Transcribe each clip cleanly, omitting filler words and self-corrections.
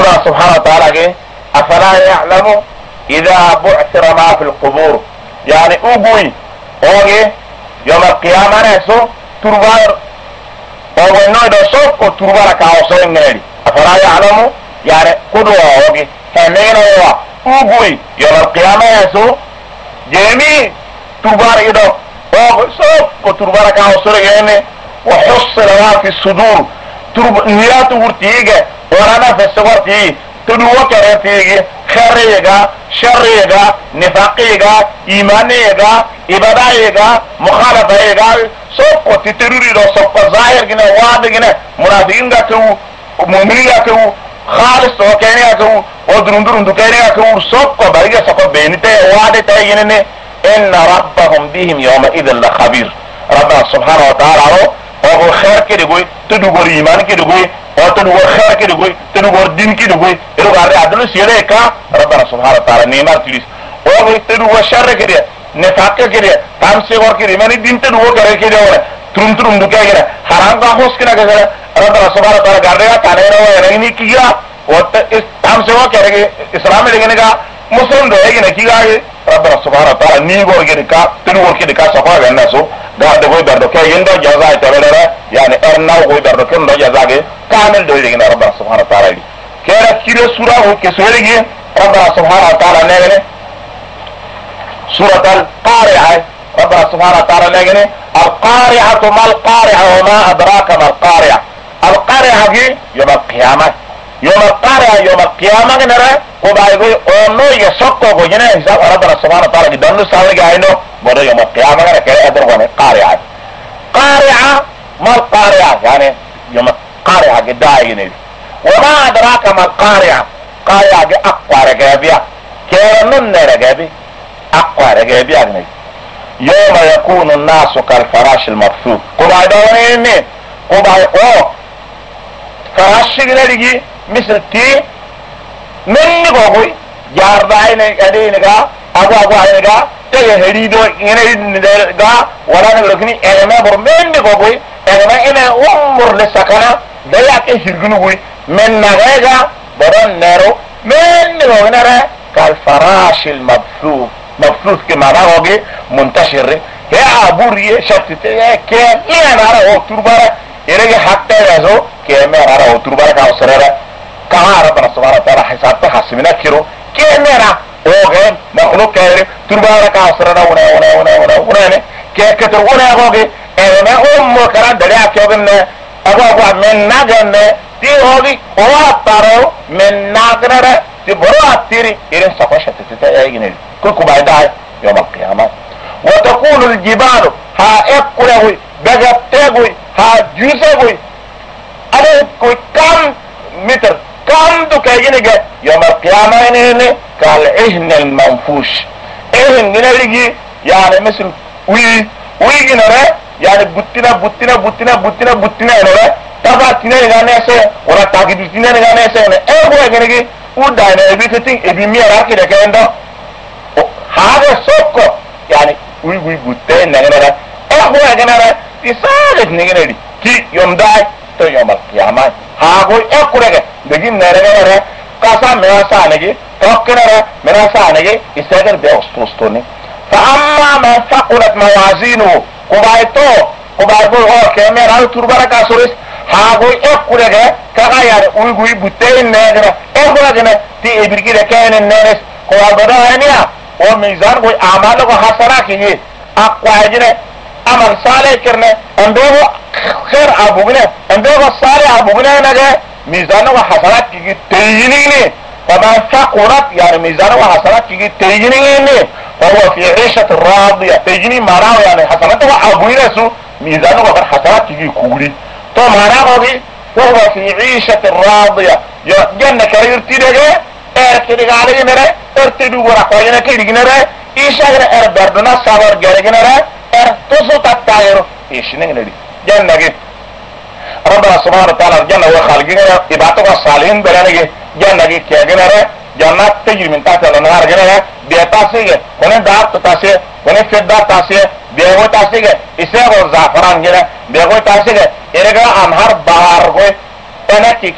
ربنا سبحانه وتعالى افلا يعلم اذا بعثر ما في القبور يعني اوغوي اوغي يوم القيامة نسو تربار اوغي نويدو سوكو تربار كاوسو نيري افلا يعلم يعني قدوة اوغي هنين اوغوي يوم القيامة نسو جميع تربار ايدو اوغي سوكو تربار كاوسو نيري وحصل ما في الصدور نيات ورتيجة ورانا في السورتي تدوه كرتيجة خريجة شريجة نفاقيجة إيمانيجة إبادايجة مخالفيجة سوق تتروري دو سوق ظاهر جنا واد جنا منافقين جاتو مؤمنين جاتو خالص وكاني جاتو ودرندرند كاني جاتو سوق بريجة سوق بينته واد تايجنني إن ربهم بهم يومئذ لخبير ربنا سبحانه وتعالى او خیر کے دگوئی تدوگر ایمان کے دگوئی اور تدوگر خیر کے دگوئی تدوگر دین کی دگوئی ادو گارے عدل سیرے کا ربنا سبحانه وتعالى نیمار تلیس او تدوگر شر کے دیا نفاق کے دیا تام سے اور کے ایمانی دین تدوگر کرے کے دیا ترم ترم دکے گا حرام کا ہوس کے نہ کہ ربنا سبحانه وتعالى گارے تانے نہ رہنی کیا اور اس تام سے وہ کرے گا اسلام میں لگنے کا مسلم رہے گا نہ کیا ربنا سبحانه وتعالى نیگور کے کا تدوگر کے کا صفا کرنا سو قاعد يقول بردك يندو جزاء تبلره يعني ارنا وقول بردك يندو جزاء كامل دويلين ربنا سبحانه وتعالى كيرا كيرو سورة وكسوري ربنا سبحانه وتعالى نيجي سورة القارعة ربنا سبحانه وتعالى نيجي القارعة ما القارعة وما أدراك ما القارعة القارعة يوم القيامة يوم القارعة يوم القيامة نرى وبايقول أنو يسوقه وجنه حساب ربنا سبحانه وتعالى دونو سامي جاينو بره يوم القيامة كده أدركونه قارعة قارعة ما القارعة يعني يوم القارعة قدائي وما أدراك ما القارعة قارعة أقوى رقابية كيرنن رقابي أقوى رقابية يوم يكون الناس كالفراش المبثوث قبعي دوني قبعي فراش لدي مثل تي مني قوي جاردائي نقا أقوى نقا تيه هريدو إنه ولا نقولكني أنا برمين بقوي أنا أمور لسكنا دياك هرجنوي من نغيجا برون نرو من نغنرة كالفراش المبثوث مبثوث كما نقولي منتشر هي أبوري شتتة كم إيه نارا هو تربارة إرجع حتى يزو كم نارا هو تربارة كأسرة كهار ربنا سبحانه وتعالى حسابته حسمنا كيرو كم نارا اوغه مخلوق كيري تربارة كأسرة ونا كتر ونا اوغه انا كران دريا كيوغن اغوا من ناغن تي اوغي اواتارو من ناغنره تي برو اتيري إيرن سقوشة تتايجن كوكو بايداي يوم القيامة وتقول الجبال ها اقلوي بغتغوي ها جوسغوي على كوي كم متر كم دكايجن يوم القيامة إنه كالعهن المنفوش عهن جنريجي يعني مثل وي جنره يعني بطنا إنه تبع تنا نغانيسه ولا تاكيد تنا نغانيسه إنه هو جنريجي وداينا أبي كتير أبي ميراك كده كأنه هذا سوق يعني وي بطنا نغانيسه هو جنره يساعد نغانيسه كي يوم داي تو يوم القيامة هاغوي أكورك بجيم نرجع كاسا مراسا نجي توكنا مراسا نجي يسافر بأستوستوني فأما من ثقلت موازينه كوبايتو هو كاميرا تربرا كاسوريس هاغوي أكورك كغاير ويغوي بوتين نجرا أكورك تي إبريكي ركين الناس كوابدا هنيا وميزان وي أعماله وحسنات كي أقواجنا عمل صالح کرنے اندوه خیر ابوگنے اندوه صالح ابوگنے نگے میزان و حسنات کی تیجنی نے فما ثقلت يعني ميزان و حسنات کی تیجنی نے فهو في عيشة راضية تیجنی معناه يعني حسنات و ابوگنے سو میزان و حسنات کی کوری تو معناه بھی وهو في عيشة راضية جنة كرير تيجي ارتدي عليه نرى ارتدي ورا كوينه كيدي نرى ايشاغنا ار دردنا صبر گرگنا نرى تصو تتايرو ايشنه ندي جنة ربنا سبحانه وتعالى جنة وخالقنا اباتو الصالحين برانه جنة كيغنا جنات تجري من تحت الانهار جنة بيتاسيه ونن دار تاسيه ونن فدا تاسيه بيغو تاسيه اسيغو زعفران جنة بيغو تاسيه ارغا انهار بحار كو انا كيكيده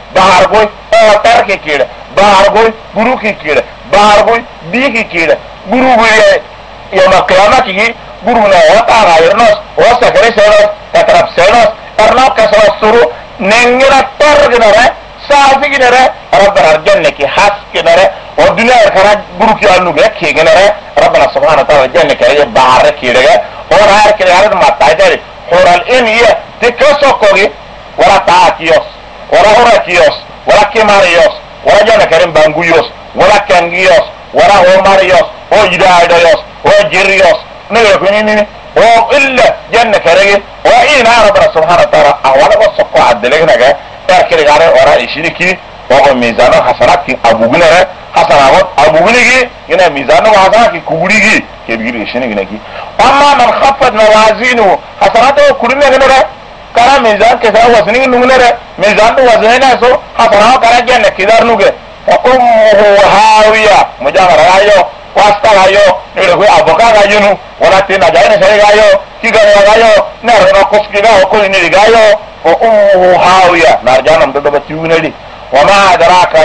bahargoy o tarke kire bahargoy buruki kire bahargoy biki kire burugo yawma qiyamatihi buruna wata gayirnos wasa kare senos tatrap senos arnab kasra suru nengira targinare safiginare rabbana arjanna ki haskinare wa dunya kara buruki anuge kegenare rabbana subhanahu wa ta'ala janna kare bahar kire or har kire har matayde horal iniya tikasokogi wala taakiyos wala horakiyos wala kemariyos wala janna karim banguyos wala kangiyos wala homariyos o yidayos o jiriyos نيجي كنيني او الا جنة كرجي وإنا ربنا سبحانه وتعالى اولا وصفوا عدلنا جا تاكل غاره ورا يشركي او ميزانه حسنات ابو غنره حسنات ابو غنيجي هنا ميزانه وحسنات كبريجي كبير يشنيجي اما من خفت موازينه حسناته كلنا غنره كان ميزان كذا وزني نغنره ميزان وزننا سو حسنات كان جنة كدار نوجه فامه هاويه مجامره رايو wasta gayo nire hu aboka gayo nu wala tina jaine sai gayo kigane gayo nare no koskiga ko ni gayo o hawiya narjanam do bati unedi wa ma adraka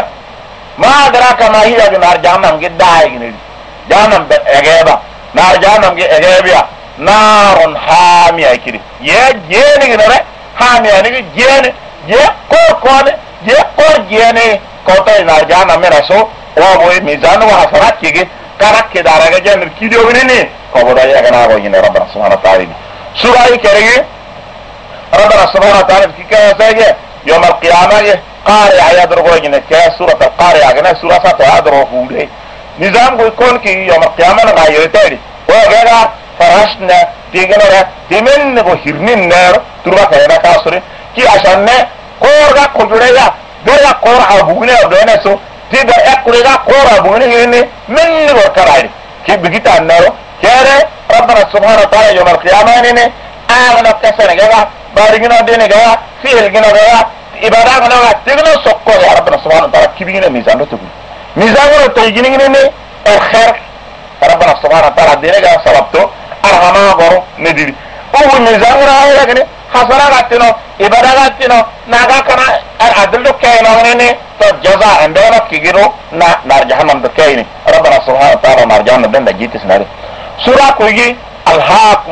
ma hiya narjanam gidai gini janam be egeba narjanam ge egebiya narun hamiya kiri ye jeni gine hamiya ni jeni ye ko jeni ko to narjanam meraso وابوي ميزان وحسنات كيجي كارك كدارك جنر كيديو بنيني كبر يا جناب وين ربنا سبحانه وتعالى سورة كريه ربنا سبحانه وتعالى في كذا يوم القيامة قارئ يدرغوا جنة كسورة القارئ جنة سورة ساتيادرغوا فولي نظام يكون كي يوم القيامة غير تاني وغيرها فرشنا تيجنا تمن بهرنين نار تروح كهنا كاسوري كي عشان كورا كجوريا بيا كورا أبونا أبونا سو tiba ekurega kora bugni hini minni workarayni ki bigita annaro kere rabbana subhanahu wa ta'ala yawm al-qiyamah nini agna kasana gaga barigina dene gaga fiil gina gaga ibada gina gaga tigno sokko ya rabbana subhanahu wa ta'ala kibigina mizan to ro tayigini nini khair rabbana subhanahu wa ta'ala dene gaga sababto arhama goro nediri o mizan ra ya gane hasana gatino ibada gatino naga kana adl do kayno nini جزاء عندنا كيجرو نار جهنم دكايني ربنا سبحانه وتعالى نار جهنم بين جيت سناري سورة كويجي الهاكم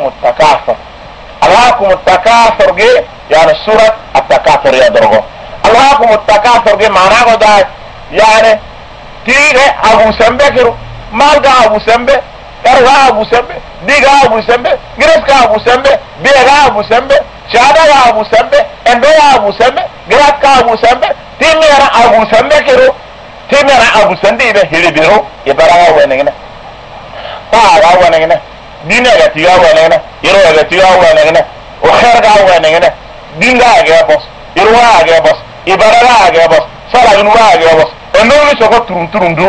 التكاثر جي يعني سورة التكاثر يا درغو الهاكم التكاثر جي معناه ده يعني تيجي ابو سمبه كرو مالغا ابو سمبه كرغا ابو سمبه ديغا ابو سمبه غرسكا ابو سمبه بيغا ابو سمبه شادا ابو سمبه اندو ابو سمبه غراكا ابو سمبه timera abu sambe kero timera abu sande be hiribiro e barawa wenengena para wenengena dina ga tiga wenengena iro ga tiga wenengena o khair ga wenengena dinga ga bos irwa ga bos ibaraga ga bos sala gunwa ga bos eno ni soko turundu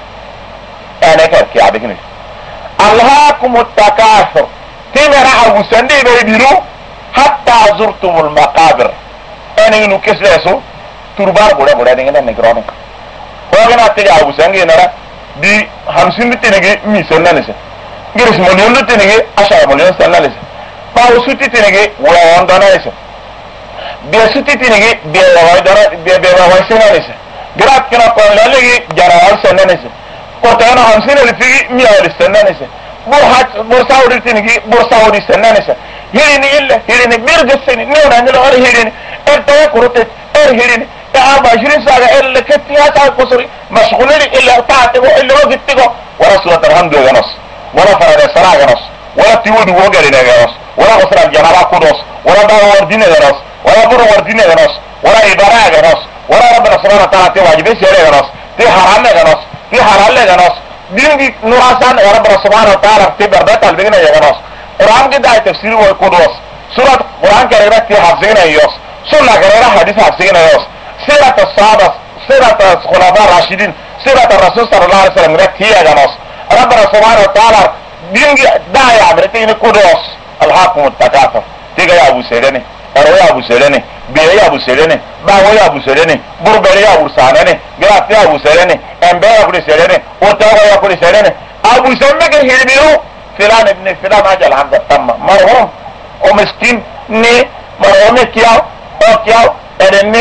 ene ka ki abegini alhaakumut takathur timera abu sande be biro hatta zurtumul maqabir ene nu kesleso turbar bora dengan negroni wagana tiga abu sangi nara di hamsin tinege mi sonnanese giris million tinege asha million sonnanese pa usuti tinege wala ondonanese be suti tinege be wala wala sonnanese grat kina ko lalegi jarawal sonnanese ko tana hamsin tigi mi awal sonnanese bur saudi tinege bur saudi sonnanese hirini illa hirini mirgasini nona nilo hirini erta kurutet hirini أربع 20 ساعة إلا كتير ساعة قصري مشغولين إلا تعتقوا إلا وقتقوا ولا سورة الحمد جنص ولا فرد السراء جنص ولا تيود وقرنا جنص ولا قصر الجنابة قدوس ولا دار وردين جنص ولا بر وردين جنص ولا إبراء جنص ولا ربنا سبحانه وتعالى تواجب سيرة جنص تي حرام جنص تي حلال جنص دين نوراسان يا ربنا سبحانه وتعالى تبر بيت البينا جنص قرآن كده تفسير والقدوس سورة قرآن كده تي حفظنا يوس سنة كده حديث حفظنا يوس سيرة الصحابة سيرة الخلفاء الراشدين سيرة الرسول صلى الله عليه وسلم هي جناس ربنا سبحانه وتعالى بينجي داعي عمرتين كودوس الحاكم التكاثر تيجي يا أبو سيرني أروي يا أبو سيرني بيا يا أبو سيرني باوي يا أبو سيرني بربري يا أبو سانني جرات يا أبو سيرني أمبي يا أبو سيرني وتاوي يا أبو سيرني أبو سيرني كهيبيو فلان ابن فلان أجل حمد التم مرحوم ومسكين ني مرحوم كياو أو كياو أدني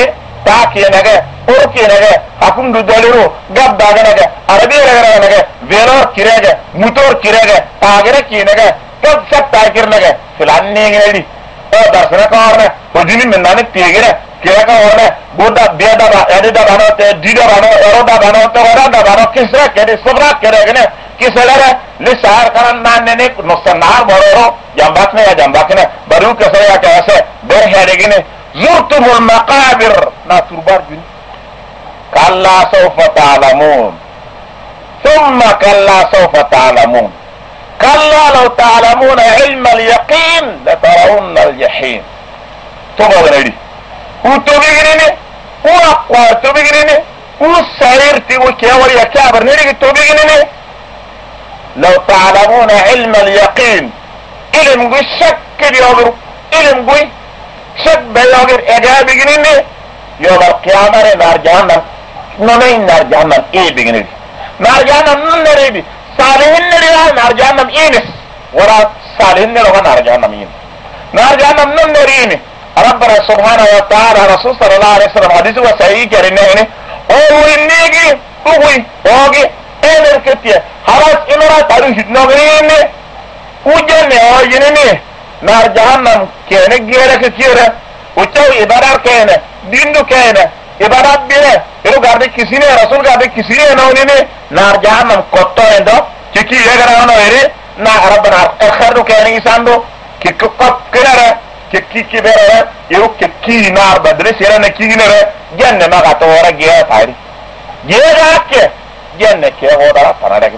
taki nage orki nage afundu daliru gabba nage arabi nage velor kirege motor kirege tagere ki nage kab sab takir nage filanne ngeli o darsana karne odini menane tegere kirega orne boda beda ba edida bano te dida bano eroda bano te orada bano kisra kede sabra kirege kiselere lisar karan nanne no sanar bororo jambakne baru kesaya kase berhedegine zurtumul maqabir na turbar jun kalla sawfa ta'lamun thumma kalla sawfa ta'lamun kalla law ta'lamuna ilma al-yaqin la tarawunna al-jahim tobagredi utobigine wa tobigine usairti wa kewari akabar nirigi tobigine law ta'lamuna ilma al-yaqin ilm gu shakk yogur ilm gu shak bayogir egabi gininde yogar qiyamare nar jahannam nonay nar jahannam e bigini nar jahannam nunnerebi salihin nere nar jahannam inis wala salihin nere nar jahannam in nar jahannam nunnerini rabbana subhanahu wa ta'ala rasul sallallahu alaihi wasallam hadithu wa sahih karine o innegi uwi ogi ener ketia halas inora taru hidnogine ujane o yinene nar jahannam kene gere ke kire uchaw ibadar kene dindu kene ibadat bile iru garde kisine rasul garde kisine nonine nar jahannam kotto endo kiki yegara no ere na rabbana akhiru kene isando kikko kere kiki kibere iru kiki nar badre sere ne kinere janne maga to ora giya tari giya ke janne ke hodara tanare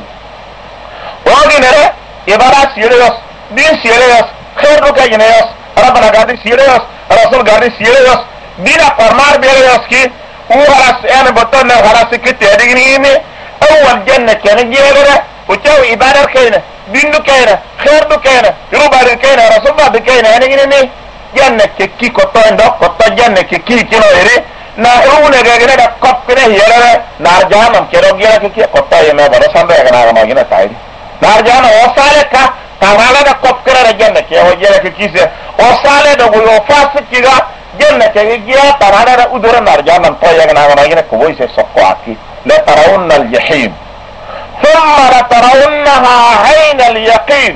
oginere ibadat serious din serious خير لك جنيس ربنا قاعد سيريوس رسول قاعد سيريوس دينا فرمار بيريوس كي وخلاص انا بطلنا خلاص كنت اديني اول جنة كان جيرة وتشاو عبادة كينه دين كينه خير كينه يروبار كينه رسول بعد كينه انا جنني جنة كي كوتو اندو كوتو جنة كي كينو يري na rune gagene da kop kene yere nar janam kero gira ki kotta yeme baro sambe gana ma gina sai nar jana osale ka tawala da kop kere janna ke o jere ki kise osale da go fasikiga janna ke gira tarana da udura nar janam to yagana ma gina ko boy se sokko aki la tarawunna al jahim thumma la tarawunnaha ayna al yaqin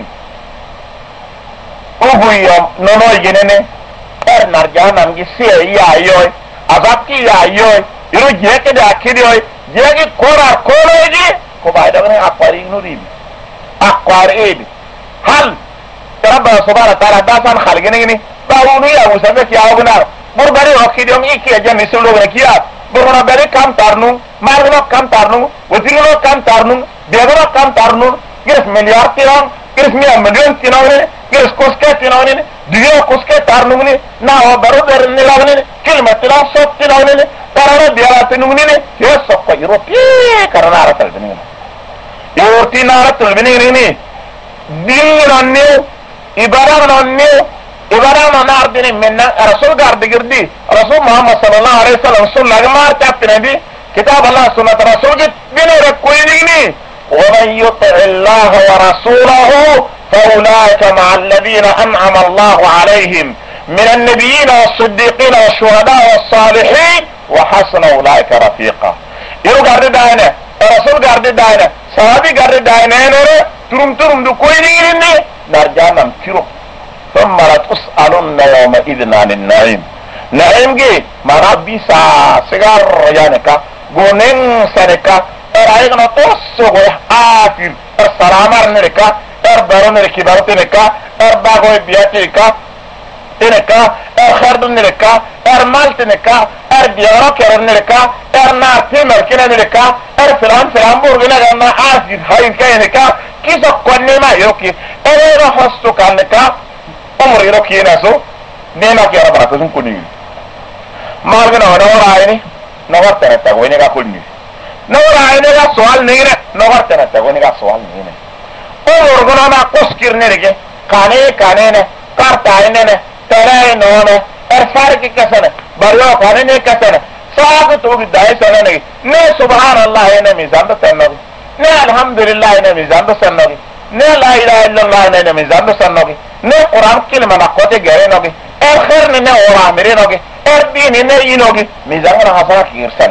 ubuyam nono ginene nar janam gi se ya yoy azaki ya yoy iru jeke da akidoy jeke kora koloji ko bayda ne akwari nuri akwari hal rabbana subhanahu wa ta'ala dasan khalgene bawunu ya musabe ki awunar burbari okidom iki ajani sulu ne kiya burna bari kam tarnu marno kam tarnu wotino kam tarnu degoro kam tarnu gres milyar tiran gres million tinawne gres koske tinawne diyo koske tarnu ne na o baro der ne lawne kilma tila sot tinawne tarana biara tinawne ye sokko europe karana aratal ne yorti na aratal ne dinranne ibaranne ibarana nardine menna rasul garde girdi rasul muhammad sallallahu alaihi wasallam sunna gamar tapnabi kitab allah sunnat rasul ke binere koyini wa man yuti allah wa rasulahu fa ulaika ma alladhina an'ama allah alaihim min an-nabiyyin was-siddiqin wash-shuhada was-salihin wa hasuna ulaika rafiqa iru garde daane rasul garde daane sahabi garde daane turum du koyni ne nar janam tiro thumma la tus'alunna yawma idhin 'anil na'im na'im ge marabbi sa sigar yanaka gonen saneka eray no tosso go afir salamar nereka baron nerkibarate neka bago biatika teneka khardun nereka malte neka biaro kerer nereka naate merkena nereka filan burgina ganna afir hayin kayneka kiso konne ma yoki ero hostu kaneka umri roki naso nema ki araba ko sun kuni margana wala ayni no warta ta woni ga kunni no ayni ga soal nire no warta ta woni ga soal nire o organa na koskir nerege kane ne karta ne tare no ne far ki kasana baro kane ne kasana sagu to bi dai sana ne subhanallah ne mizan da tannabi ne alhamdulillah ne mizan da sannogi ne la ilaha illallah ne mizan da sannogi ne quran kilma na kote gere nogi الخير ننا ورامرين اوكي الدين ننا ينوكي ميزان حسنات كيرسن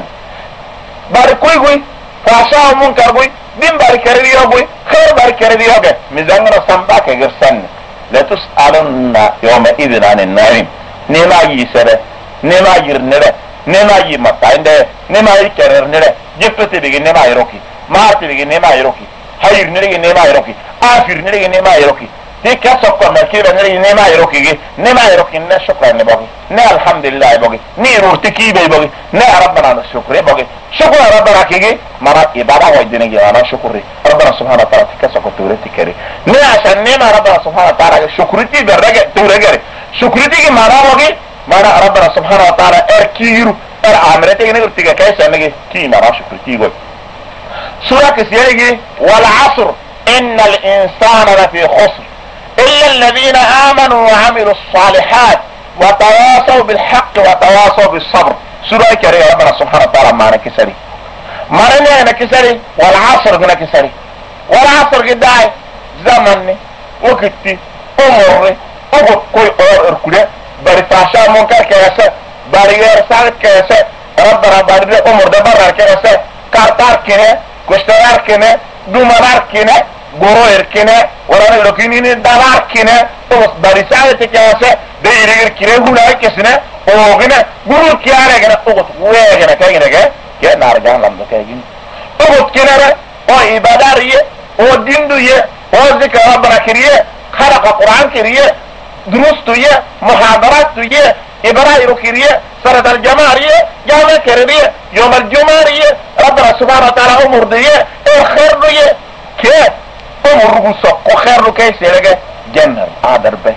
باركوي كوي فاشا منكر كوي دين باركريو كوي خير باركريو كوي ميزان سامبا كيرسن لا تسألن يومئذ عن النعيم نما يسره نما يرنره نما يمتعند نما يكررنره جفتي بيجي نما يروكي مارتي بيجي نما يروكي hayir nirigi nema yiroki afir nirigi nema yiroki ti kasokko makira nirigi nema yiroki nema yiroki ne shukran ne bogi ne alhamdulillah bogi ni rurtiki be bogi ne rabbana shukri bogi shukra rabbana kigi mara ibada wa dinigi ana shukri rabbana subhanahu wa ta'ala kasokko tureti kari ne asan nema rabbana subhanahu wa ta'ala shukriti berage turege shukriti ki mara bogi mara rabbana subhanahu wa ta'ala erkiru amrete ne urtiga kaisa nigi ki mara shukriti go سورة كسيري والعصر إن الإنسان لفي خسر إلا الذين آمنوا وعملوا الصالحات وتواصوا بالحق وتواصوا بالصبر سورة كريمة ربنا سبحانه وتعالى معنا كسري مرنا هنا كسري والعصر هنا كسري والعصر قداي زمني وقتي أمري أقول كوي أركله بريفاشا منكر كيسة بريغير سالك كيسة ربنا بريغير أمر دبر كيسة كارتار كيسة كشتار كنا دومار كنا غورو كنا ورانا لوكيني دار كنا توس باريسال تكاسه بيرير كنا غولاي كسنا اوغنا غورو كياره كنا اوغت ويغنا كاينا كا نارجان لام كايين اوغت كنا او عباداريه او ديندويه او ذكر ربنا كريه خلق القران كريه دروستويه محاضراتويه إبراهيم كريه سنة الجمارية جامع كريه يوم الجمارية ربنا سبحانه وتعالى أمر ديه الخير ديه كيف أمر ربوسك وخير كيف يلقى جنة عادر به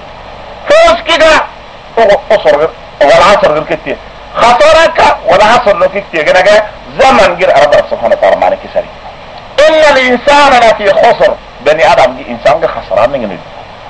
فوز كده أصر والعصر غير كتير خسارك والعصر لو كتير كده زمن غير ربنا سبحانه وتعالى معنا كسري إن الإنسان لفي خسر بني آدم دي إنسان خسران نجني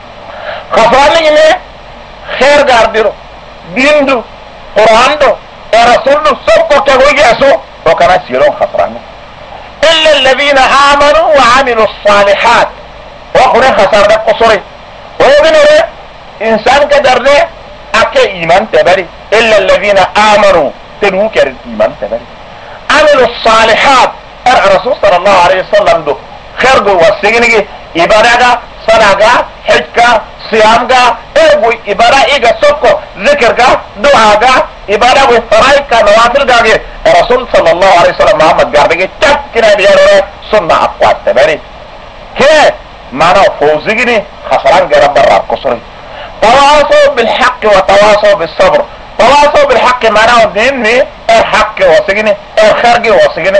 خسران نجني خير قارديرو ديندو قرآن دو رسول دو سبكو كهوجي أسو وكان سيرون خسران إلا الذين آمنوا وعملوا الصالحات وقنا خسر ده قصري ويقولون إنسان كدر ده أكي إيمان تبري إلا الذين آمنوا تنو كر إيمان تبري عملوا الصالحات الرسول صلى الله عليه وسلم دو خير دو وسيجني إبادة صلاة حج صيام ايغو إبادة إيغا سوكو ذكر دعاء إبادة وفرائك نوافل الرسول صلى الله عليه وسلم محمد قال تك كنا بيارو سنة أقوات تباري كيف معنى فوزيني خسران قرب براب قصري تواصوا بالحق وتواصوا بالصبر تواصوا بالحق معنى ديني الحق وسيجني الخير وسيجني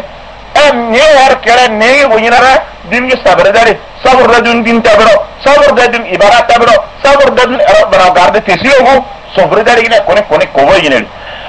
نير كلا نير وينرا دين صبر داري صبر دون دين تبرو صبر دون إبارة تبرو صبر دون ربنا قارد تسيوه صبر داري كوني كوبايين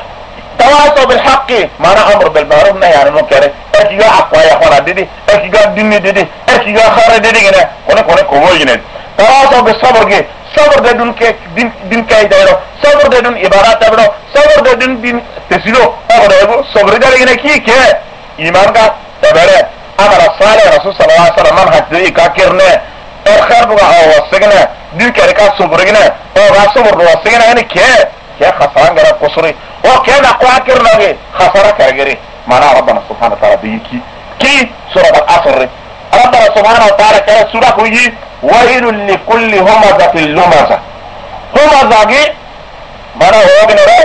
تواصوا بالحق معنى أمر بالمعروف نهي عن المنكر أكيد أقوى يا أخوانا ديدي أكيد دين ديدي أكيد خير ديدي كوني كوبايين تواصوا بالصبر صبر دون دين كاي دايرو صبر دون إبارة تبرو صبر دون دين تسيوه أقول صبر داري كي إيمان کا تبرے عمل الصالح رسول صلى الله عليه وسلم منهج ذي كاكرنا الخير بقى وصقنا دي كاركا صبرنا وغاصبر وصقنا يعني كي خسران غير قصري وكي نقوى كرنا خسرة كرغري معنى ربنا سبحانه وتعالى بيكي كي سورة الأصر ربنا سبحانه وتعالى كي سورة كوي ويل لكل همزة اللمزة همزة جي معنى هو بنورة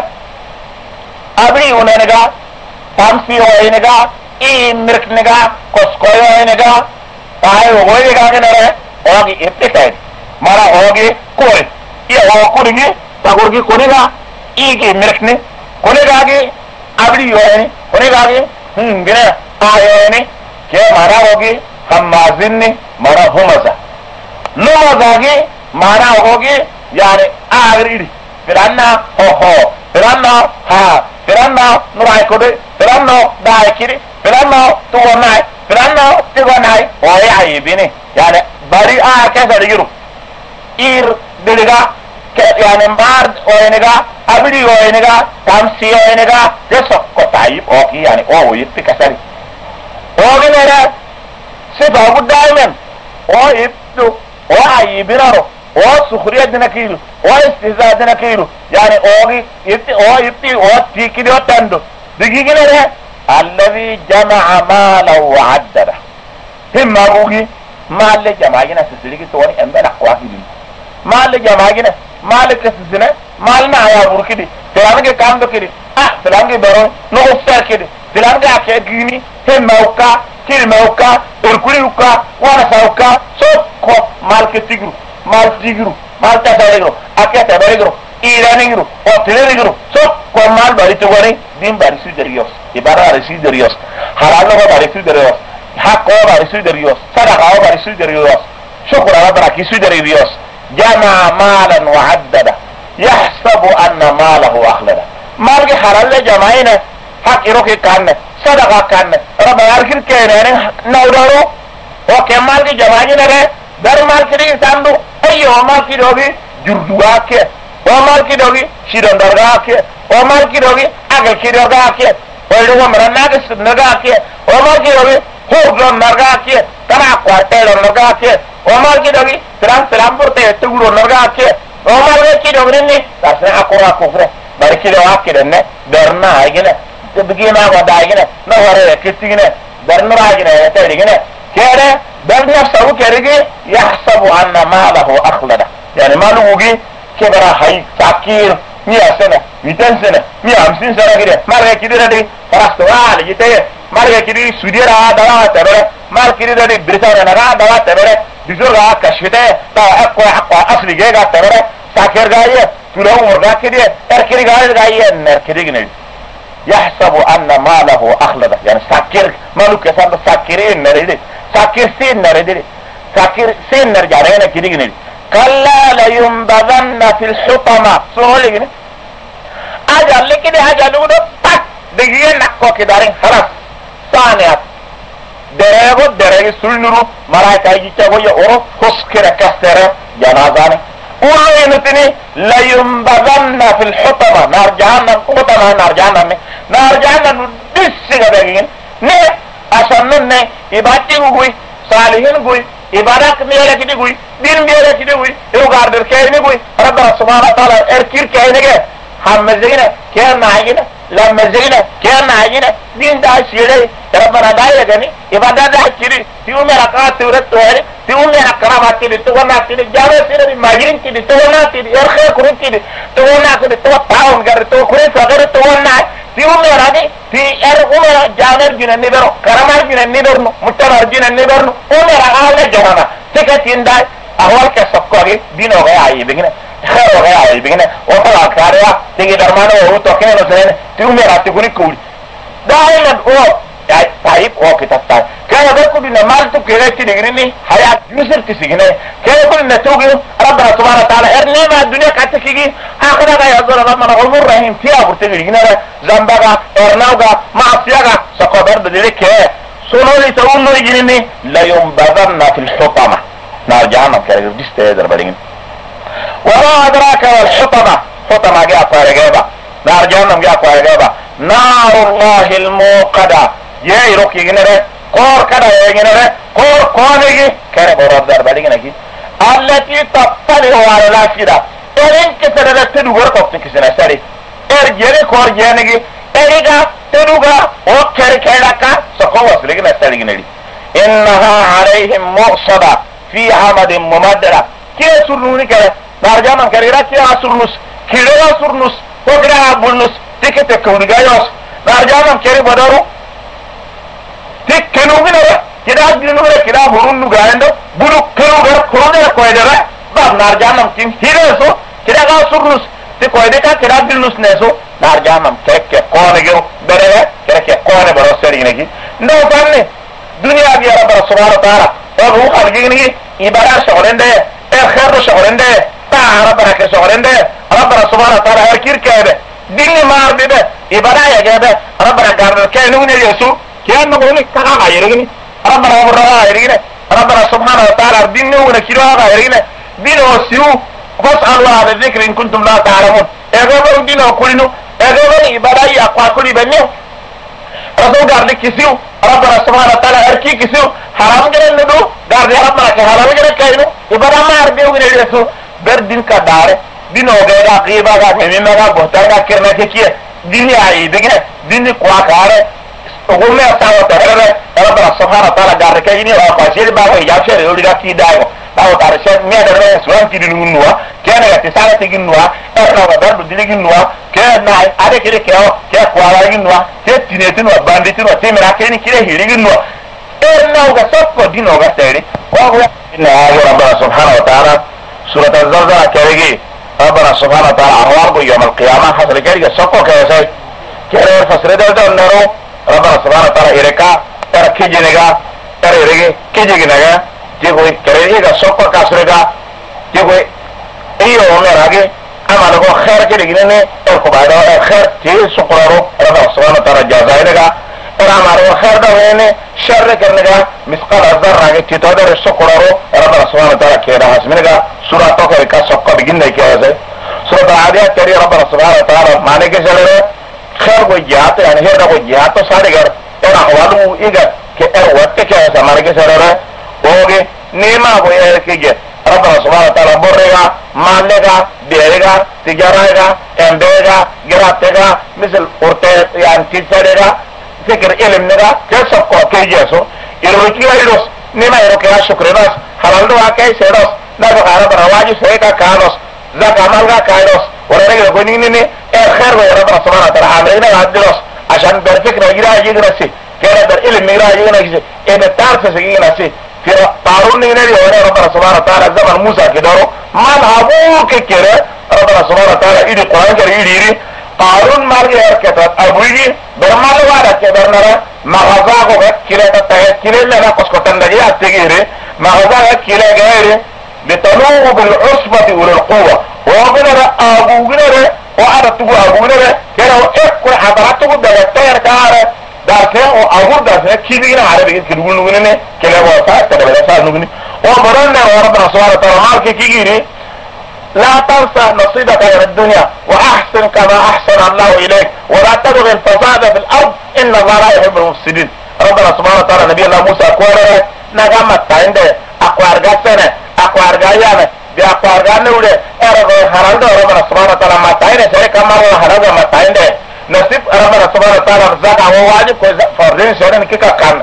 أبي وننغا تامسي وينغا مرك نگا کسکوی نگا پای ہوئی نگا کے نرے ہوگی ابتکائی مارا ہوگی کوئی یہ ہو کنگی تاکور کی کونے گا ای کی مرک نے کونے گا گی ابڑی ہوئی کونے گا گی گنے آئے ہوئی کہ مارا ہوگی ہم مازن نے مارا ہومزا نمزا گی مارا ہوگی یعنی آگریڑی پھرانا ہو پھرانا ہاں پھرانا نرائی کودے پھرانا دائی کری پھرانا توانائی پھرانا تیوانائی وہی عیبینی یعنی باری کیسا دیگرو ایر دلگا يعني مارد وينغا ابدي وينغا تامسي وينغا جسق طيب اوكي يعني او يتكسري اوغي نرا سيفا دائما او يبدو او عيبينارو او سخريه دينكيلو واستهزاء كيلو يعني اوغي يبتي تيكي دو تندو دقيقنا ده الذي جمع مالا وعدده هم اوغي مال جماعنا سسلكي تواني امبنا قواهدين مال جماعنا مال كسسنا مالنا يا بركدي سلامك كاندو كدي سلامك برو نوفر كدي سلامك اكيديني هم اوكا كيل موكا اركوليوكا وانا ساوكا سوكو مال كتيغرو مال تيغرو مال تاسايغرو اكيتا بريغرو ايرانيغرو اوتيريغرو سوكو مال باريتوغاني دين باريسو دريوس يبارا باريسو دريوس حلال باريسو دريوس حق باريسو دريوس صدقه باريسو دريوس شكر على باريسو دريوس جمع مالا وعدده يحسب ان ماله اخلده مال حلال جمعينه حق يروكي كان صدقه كان رب ياركن كينن نودارو اوكي مال جمعينه ده در مال كدي ساندو ايو مال كدوغي جردواكه o mal kidogi shiron dargake o mal kidogi agal kidogake o lugo maranaga sudnagake o mal kidogi hurgon nargake kana kwartelo nargake o mal kidogi salam burte tuguro nargake o mal kidogi ni tasna akora kufre bari kidogake denne darna agine tibgina wada agine no hore kitigine darna agine tadigine kere darna sabu kerege yahsabu anna malahu akhlada yani malugi كبرا هاي تاكير 100 سنة 200 سنة 150 سنة كده مالك كده دي فرستوال جيته مالك كده سعودية را دوا تبره مالك كده دي بريطانيا را دوا تبره ديزور را كشفته تا اقوى اصلي جيغا تبره ساكر غايه تلو ورغا كده اركري غايه نركري جنيه يحسب ان ماله اخلده يعني ساكر مالك يسمى ساكرين نريد ساكر سين نريد ساكر سين نرجع هنا كده جنيه كلا لينبذن في الحطمة سهولي جنيه اجل لكده اجل وده تك دقيقة نقو كدارين خلاص ثانيات دريغو سلنرو مرايكا يجيشاقو يورو خسكرة كسرة جنازاني اولو ينتني لينبذن في الحطمة نار جهنم حطمة نار جهنم دسيغة دقيقين نه عشان نه يباتي قوي صالحين قوي ibadat miyere kidi guy din miyere kidi guy eu garder kayni guy rabbana subhanahu wa ta'ala erkir kayni ge hammezegina kayna ayina lamezegina kayna ayina din da shire rabbana daya gani ibadat da kidi tiu mera ka turat tohre tiu mera karamat kidi to wana kidi jawe sire majirin kidi to wana kidi erkhe kurun kidi to wana kidi to taun gar to kure sagar to wana tiu mera di ti umera janer gina nibero karamar gina niberno mutanar gina niberno umera ala jahana tikatinda ahwal ka sokkori dino ga ayi bigina kharo ga ayi bigina o kala kariya tigi darmano o to keno sene ti umera ti kuni kuli dailan o ay taib o kitatta kana da kudi na mal to kere ti digrini hayat yusir ti sigine kene kudi na togi rabbana subhanahu wa ta'ala erni ma dunya katakigi akhira ga yazura rabbana umur rahim ti aburti digina zambaga ernauga maasiyaga sakobar bedilike سولي تقول له يجيني لا ينبذن في الحطمة نار جهنم كده ديست يقدر بدين وما أدراك الحطمة حطمة جاء فارجابا نار جهنم جاء فارجابا نار الله الموقدة يا روك يجيني قور كده يجيني قور كوني كده برد در بدين كي التي تطلع على الأفئدة إن كسر تدور كفتك سنة سري إرجعني قور جاني إرجع تدوغا وكر كيلكا سقوس لكن استلغني انها عليهم مؤصده في عمد ممدده كي سرنوني كده برجام كريرا كي اسرنس كيلو سرنس وغرا بولنس تيكت كونغايوس برجام كري بدرو تيك كنوغنا كده دينوغا كده برونو غاندو بولو كنوغا كونغا كويدرا باب نارجام كين هيرسو كده غا سرنس تي كويدكا كده دينوس نسو نارجام كيك كونغو بره كيك كون برو سرينكي نو فني دنيا بي رب سبحانه وتعالى او خلقني عباره شغلنده خير شغلنده تا ربنا كشغلنده ربنا سبحانه وتعالى هركير كده دين مار بيبه عباره يا جده ربنا قال كانوا يسوع كان نقول لك كذا غيرني ربنا امر غيرني ربنا سبحانه وتعالى دين ونكيرا غيرني دين وسيو فاسالوا الله بالذكر ان كنتم لا تعلمون اغلب دين وكلنا اغلب عباره يا قاكلي بنيو رسول قال لك كسيو ربنا سبحانه وتعالى اركي كسيو حرام جرن ندو قال يا ربنا حرام جرن كاينو يبقى ما اربيو غير يسو بردين كدار dino ga qiba ga mimma ga bohtaga kirna ke kiye dini ai dege dini kwa kare ugume sawa tarere rabbana subhanahu wa ta'ala garke ini wa qashir ba wa ya shere yori ga ki dago ba wa tar shed me da re suwan ki dinu nuwa kene ga tisala ti ginwa erna ga dardu dili ginwa kene na ade kire ke kwa la ginwa ke tinetinu banditinu temira kene kire hiri ginwa erna ga sokko dino ga tere wa inna rabbana subhanahu wa ta'ala surah az-zalzala keregi ربنا سبحانه وتعالى أروار يوم القيامة حصل جاري سوكو كيسي كيري فسر دل نرو ربنا سبحانه وتعالى إركا ترى كيجي نغا ترى إركي كيجي نغا تيكوي كيري إيغا سوكو كاسرغا تيكوي إيو أميراغي أما لغو خير كيري جنيني إركو بايدو خير تي سقرارو ربنا سبحانه وتعالى جازاي نغا إرما لغو خير دويني شر كرنغا مسقال الزر تيتودر سقرارو ربنا سبحانه وتعالى كيرا حسمنغا سورة توكر كاسوكا بجنة كيازي سورة العاديات كري ربنا سبحانه وتعالى معنى كسلره خير وجهات يعني هيرنا وجهات صادقر انا حوالو ايغا كأر وقت كيازا معنى كسلره ووغي نيما ويهر كيجي ربنا سبحانه وتعالى برغا مالغا بيرغا تجارغا امبيغا جراتغا مثل ارتي يعني تيسرغا فكر علم نغا كسوكا كيجيسو يروكي ايروس نيما يروكي شكرناس حلالدو اكي سيروس نبغى ربنا واجب سيكا كانوس ذاك عملها كايروس ورنجل كونيني الخير وربنا سبحانه وتعالى عاملين عدلوس عشان برفكنا يجرا يجرسي كده در علم يجرا يجرسي ان تعرف سيجرسي في طارون ينادي ربنا سبحانه وتعالى زمن موسى كدارو ما هابوك كده ربنا سبحانه وتعالى يدي قران كده يدي قارون مارجي كتاب ابوي برمال وارا كده نرا مغازاكو كده كده لا كسكتن دجي اتغيري مغازاك كده غيري لتنوه بالعصبة وللقوة وغنر أبوغنر وعدتك أبوغنر كده وإكوى حضراتك دلتير كاره دارسين وأغور دارسين كيبين عربي كدقول نغنين كده وفاة تبالسان نغنين ومرنا وربنا سبحانه وتعالى مالك كيجيني لا تنسى نصيبك من الدنيا وأحسن كما أحسن الله إليك ولا تبغي الفساد في الأرض إن الله لا يحب المفسدين ربنا سبحانه وتعالى نبي الله موسى كوره نغمت عنده أقوار قسنة أقوار قيامة بأقوار قانولة أرغو حرانده ربنا سبحانه وتعالى متعينه سيكا مروا حرانده متعينه نصيب ربنا سبحانه وتعالى رزاقه وواجب كوي فرزين سيرين كيكا كان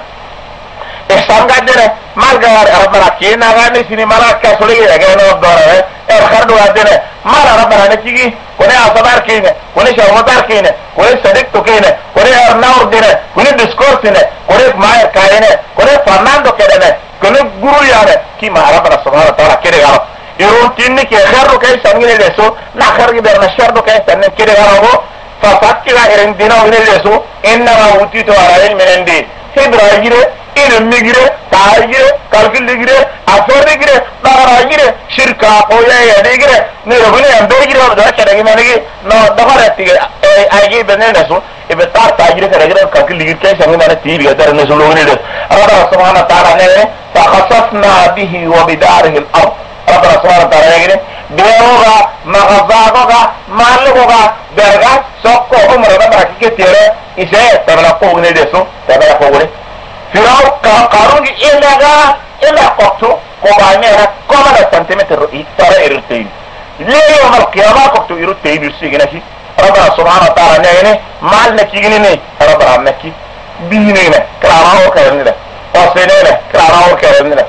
إحسان قدنا مالقوار ربنا كينا غاني سيني مالا كاسولي يغينا وقدوره الخردو قدنا مالا ربنا نتيجي كوني أصدار كينا كوني شرمدار كينا كوني صديقتو كينا كوني أرناور دينا كوني ديسكورسينا كوني ماير كاينا كوني فرناندو كينا كوني guru yaane ki ma rabbana subhanahu wa ta'ala kede garo irun tinni ke kharru kay sangine leso na kharri berna shardu kay sanne kede garo fa fakira irin dina wine leso inna ma utitu ala ilmin indi hibragire ilm migire taagire kalkiligire aforigire daragire shirka oya yadigire ne robine ambegire da kede manigi no dagare tige aygi beneneso ibe tar taagire kede kalkiligire kay sangi mane tibi dar ne solo wine ربنا سبحانه وتعالى فخسفنا به وبداره الأرض ربنا سبحانه وتعالى يقول بيروغا مغزاغوغا مالغوغا برغا سوكو عمر ربنا كتير إساء تبلقوه ندسو تبلقوه فراو قارون إلا قطو قبائمها كما سنتيمتر ترى إرتين ليه يوم القيامة قطو إرتين يسيقناشي ربنا سبحانه وتعالى يقول مال نكيغنيني ربنا نكي بينينا كرامه وكرمنا وسنينا كرامه وكرمنا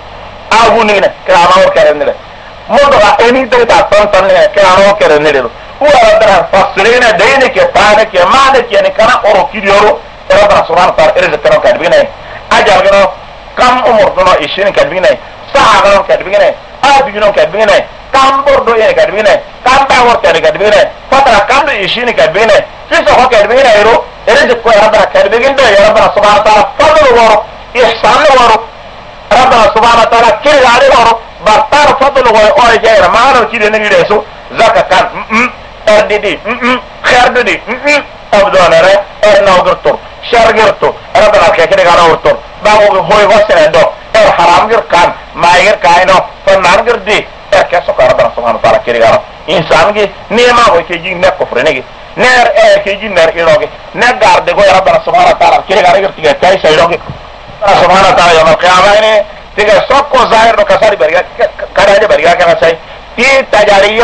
أبونينا كرامه وكرمنا مدرا أني تيتا تنتنا كرامه وكرمنا هو ربنا فسرنا دينك تانك مالك يعني كنا أوروكيديورو ربنا سبحانه وتعالى إرزق كرام كاتبينه أجل كنا كم أمورنا إشين كاتبينه ساعة كرام كاتبينه أبينو كاتبينه كم بردو يعني كاتبينه كم باور كاتبينه فترة كم إشين كاتبينه في سوق كاتبينه يرو إرزق كوي ربنا كاتبين ده يا ربنا سبحانه وتعالى فضل ورو إحسان ورو ربنا سبحانه وتعالى كير عليه ورو برتار فضل ورو أي جاي ما أنا كير نجي ده سو زكاة كان أردي خير دي أبدون أنا ناقرتو شرقرتو ربنا كير كنا ورتو بعو هوي وسنا دو حرام غير كان ما غير كائنو فنان غير دي كيسو ربنا سبحانه وتعالى كير غير إنسان كي نيما هو كيجي نكفر نيجي نير كيجي نير إيروجي نجار دعوة ربنا سبحانه وتعالى كيري غارير تيجي كاي سيروجي سبحانه وتعالى يوم القيامة إني تيجي سوق ظاهر نكسر بريا كراجة بريا كنا ساي تي تجاريو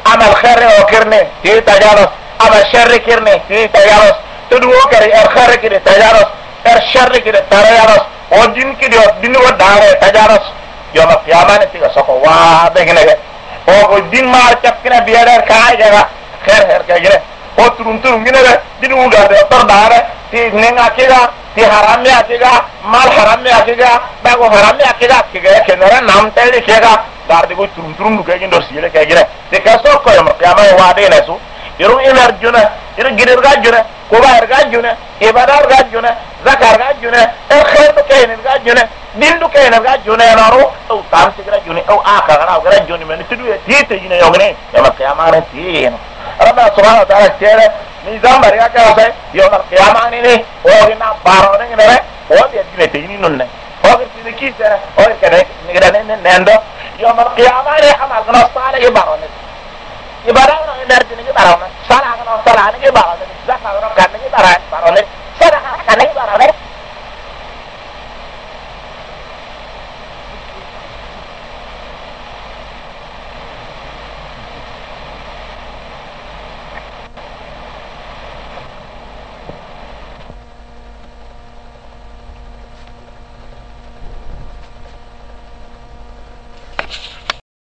amal khair o kirne ti tajaros amal sharri kirne ti tajaros tudu kare khair kirne tajaros sharri kirne tajaros o din ki din wa dare tajaros yo ma qiyamane ti soko wa begene o din mar chapkina biadar kai jaga khair ka gine o turun gine din uga de tor dare ti nenga kiga ti haram ya kiga mal haram ya kiga bago haram ya kiga kenara nam tele kiga dar de go turun ga gindo sile ka gine te kaso ko yo qiyama wa de nasu iru inar juna iru gidir ga juna ko ba ga juna ibadar ga juna zakar ga juna khair to kayin ga juna din du kayin ga juna ya naro o tam sigra juna o aka ga juna men tidu ti te jina yo gine yo qiyama ne ti ربنا سبحانه وتعالى تيرا نظام بريا كاسه يوم القيامة نيني وهنا بارون نيني وهذا يدين تيني نون وهذا تيجي سنة وهذا كذا نقدر نندو يوم القيامة نيني حمل كنا صالح يبارون يبارون نرجع نيجي بارون صالح كنا صالح نيجي بارون زكاة كنا كنا نيجي بارون صالح كنا نيجي بارون